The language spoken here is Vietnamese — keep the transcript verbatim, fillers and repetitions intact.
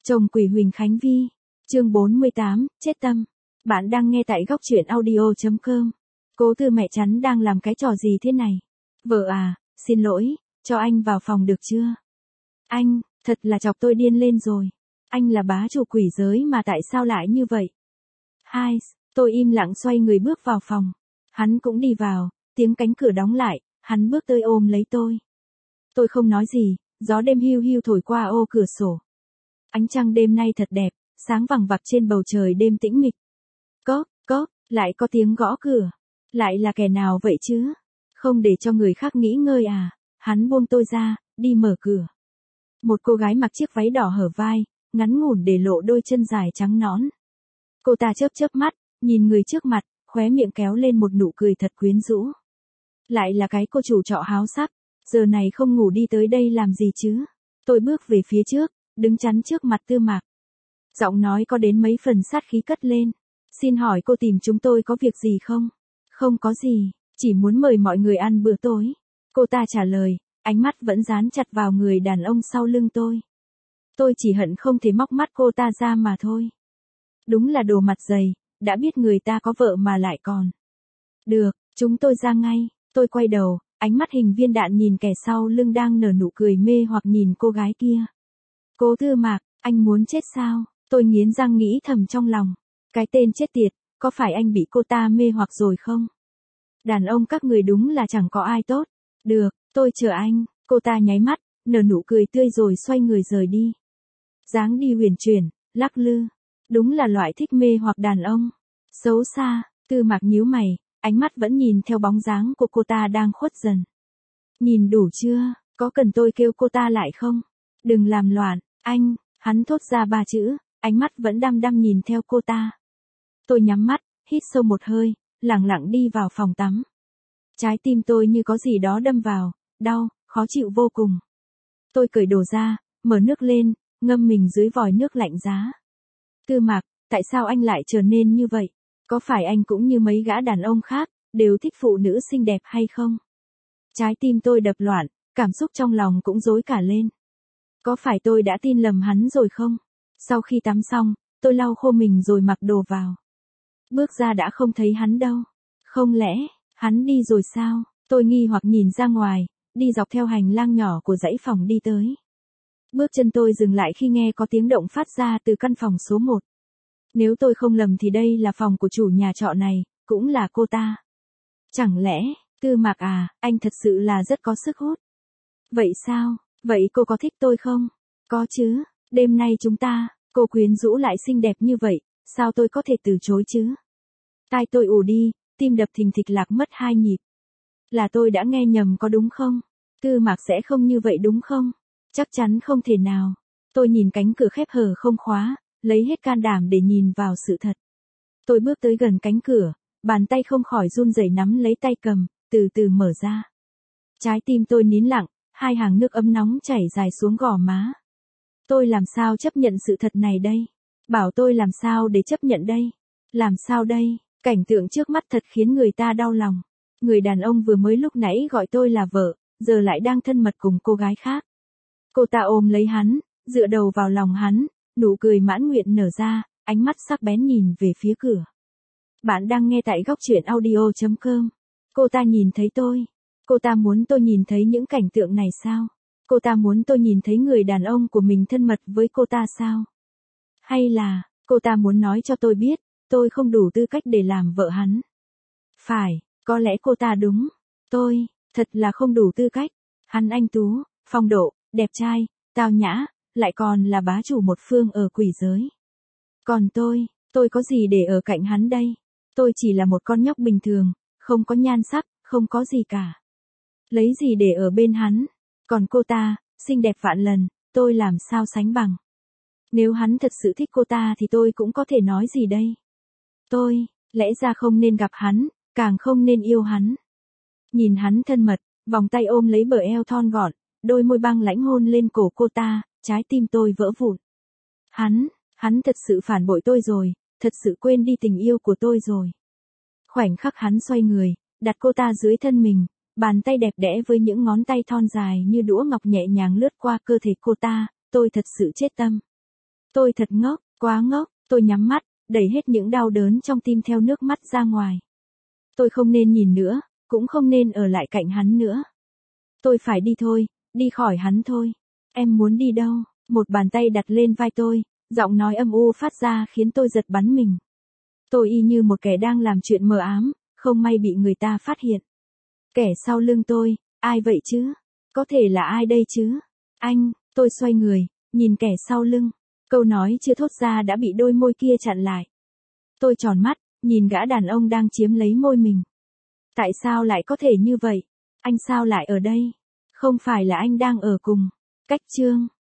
Chồng quỷ Huỳnh Khánh Vi. Chương bốn mươi tám, chết tâm. Bạn đang nghe tại góc truyện audio chấm com. Cố Tư mẹ chắn đang làm cái trò gì thế này? Vợ à, xin lỗi, cho anh vào phòng được chưa? Anh, thật là chọc tôi điên lên rồi. Anh là bá chủ quỷ giới mà tại sao lại như vậy? Hai, tôi im lặng xoay người bước vào phòng. Hắn cũng đi vào, tiếng cánh cửa đóng lại, hắn bước tới ôm lấy tôi. Tôi không nói gì, gió đêm hiu hiu thổi qua ô cửa sổ. Ánh trăng đêm nay thật đẹp, sáng vằng vặc trên bầu trời đêm tĩnh mịch. Cóp, cóp, lại có tiếng gõ cửa. Lại là kẻ nào vậy chứ? Không để cho người khác nghĩ ngơi à? Hắn buông tôi ra, đi mở cửa. Một cô gái mặc chiếc váy đỏ hở vai, ngắn ngủn để lộ đôi chân dài trắng nõn. Cô ta chớp chớp mắt, nhìn người trước mặt, khóe miệng kéo lên một nụ cười thật quyến rũ. Lại là cái cô chủ trọ háo sắc, giờ này không ngủ đi tới đây làm gì chứ? Tôi bước về phía trước, đứng chắn trước mặt Tư Mạc. Giọng nói có đến mấy phần sát khí cất lên. Xin hỏi cô tìm chúng tôi có việc gì không? Không có gì, chỉ muốn mời mọi người ăn bữa tối. Cô ta trả lời, ánh mắt vẫn dán chặt vào người đàn ông sau lưng tôi. Tôi chỉ hận không thể móc mắt cô ta ra mà thôi. Đúng là đồ mặt dày, đã biết người ta có vợ mà lại còn. Được, chúng tôi ra ngay. Tôi quay đầu, ánh mắt hình viên đạn nhìn kẻ sau lưng đang nở nụ cười mê hoặc nhìn cô gái kia. Cố Tư Mạc, anh muốn chết sao? Tôi nghiến răng nghĩ thầm trong lòng. Cái tên chết tiệt, có phải anh bị cô ta mê hoặc rồi không? Đàn ông các người đúng là chẳng có ai tốt. Được, tôi chờ anh. Cô ta nháy mắt, nở nụ cười tươi rồi xoay người rời đi. Dáng đi huyền chuyển, lắc lư. Đúng là loại thích mê hoặc đàn ông. Xấu xa, Tư Mạc nhíu mày, ánh mắt vẫn nhìn theo bóng dáng của cô ta đang khuất dần. Nhìn đủ chưa, có cần tôi kêu cô ta lại không? Đừng làm loạn, anh, hắn thốt ra ba chữ, ánh mắt vẫn đăm đăm nhìn theo cô ta. Tôi nhắm mắt, hít sâu một hơi, lặng lặng đi vào phòng tắm. Trái tim tôi như có gì đó đâm vào, đau, khó chịu vô cùng. Tôi cởi đồ ra, mở nước lên, ngâm mình dưới vòi nước lạnh giá. Tư Mạc, tại sao anh lại trở nên như vậy? Có phải anh cũng như mấy gã đàn ông khác, đều thích phụ nữ xinh đẹp hay không? Trái tim tôi đập loạn, cảm xúc trong lòng cũng rối cả lên. Có phải tôi đã tin lầm hắn rồi không? Sau khi tắm xong, tôi lau khô mình rồi mặc đồ vào. Bước ra đã không thấy hắn đâu. Không lẽ, hắn đi rồi sao? Tôi nghi hoặc nhìn ra ngoài, đi dọc theo hành lang nhỏ của dãy phòng đi tới. Bước chân tôi dừng lại khi nghe có tiếng động phát ra từ căn phòng số một. Nếu tôi không lầm thì đây là phòng của chủ nhà trọ này, cũng là cô ta. Chẳng lẽ, Tư Mạc à, anh thật sự là rất có sức hút. Vậy sao, vậy cô có thích tôi không? Có chứ, đêm nay chúng ta, cô quyến rũ lại xinh đẹp như vậy, sao tôi có thể từ chối chứ? Tai tôi ù đi, tim đập thình thịch lạc mất hai nhịp. Là tôi đã nghe nhầm có đúng không? Tư Mạc sẽ không như vậy đúng không? Chắc chắn không thể nào. Tôi nhìn cánh cửa khép hờ không khóa, lấy hết can đảm để nhìn vào sự thật. Tôi bước tới gần cánh cửa, bàn tay không khỏi run rẩy nắm lấy tay cầm, từ từ mở ra. Trái tim tôi nín lặng, hai hàng nước ấm nóng chảy dài xuống gò má. Tôi làm sao chấp nhận sự thật này đây? Bảo tôi làm sao để chấp nhận đây? Làm sao đây? Cảnh tượng trước mắt thật khiến người ta đau lòng. Người đàn ông vừa mới lúc nãy gọi tôi là vợ, giờ lại đang thân mật cùng cô gái khác. Cô ta ôm lấy hắn, dựa đầu vào lòng hắn, nụ cười mãn nguyện nở ra, ánh mắt sắc bén nhìn về phía cửa. Bạn đang nghe tại góc truyện audio chấm com. Cô ta nhìn thấy tôi. Cô ta muốn tôi nhìn thấy những cảnh tượng này sao? Cô ta muốn tôi nhìn thấy người đàn ông của mình thân mật với cô ta sao? Hay là, cô ta muốn nói cho tôi biết, tôi không đủ tư cách để làm vợ hắn? Phải, có lẽ cô ta đúng. Tôi, thật là không đủ tư cách. Hắn anh tú, phong độ, đẹp trai, tao nhã, lại còn là bá chủ một phương ở quỷ giới. Còn tôi, tôi có gì để ở cạnh hắn đây? Tôi chỉ là một con nhóc bình thường, không có nhan sắc, không có gì cả. Lấy gì để ở bên hắn? Còn cô ta, xinh đẹp vạn lần, tôi làm sao sánh bằng? Nếu hắn thật sự thích cô ta thì tôi cũng có thể nói gì đây? Tôi, lẽ ra không nên gặp hắn, càng không nên yêu hắn. Nhìn hắn thân mật, vòng tay ôm lấy bờ eo thon gọn, đôi môi băng lãnh hôn lên cổ cô ta, trái tim tôi vỡ vụn. Hắn, hắn thật sự phản bội tôi rồi, thật sự quên đi tình yêu của tôi rồi. Khoảnh khắc hắn xoay người, đặt cô ta dưới thân mình, bàn tay đẹp đẽ với những ngón tay thon dài như đũa ngọc nhẹ nhàng lướt qua cơ thể cô ta, tôi thật sự chết tâm. Tôi thật ngốc, quá ngốc, tôi nhắm mắt, đẩy hết những đau đớn trong tim theo nước mắt ra ngoài. Tôi không nên nhìn nữa, cũng không nên ở lại cạnh hắn nữa. Tôi phải đi thôi, đi khỏi hắn thôi. Em muốn đi đâu? Một bàn tay đặt lên vai tôi, giọng nói âm u phát ra khiến tôi giật bắn mình. Tôi y như một kẻ đang làm chuyện mờ ám, không may bị người ta phát hiện. Kẻ sau lưng tôi, ai vậy chứ? Có thể là ai đây chứ? Anh, tôi xoay người, nhìn kẻ sau lưng. Câu nói chưa thốt ra đã bị đôi môi kia chặn lại. Tôi tròn mắt, nhìn gã đàn ông đang chiếm lấy môi mình. Tại sao lại có thể như vậy? Anh sao lại ở đây? Không phải là anh đang ở cùng Cách Trương.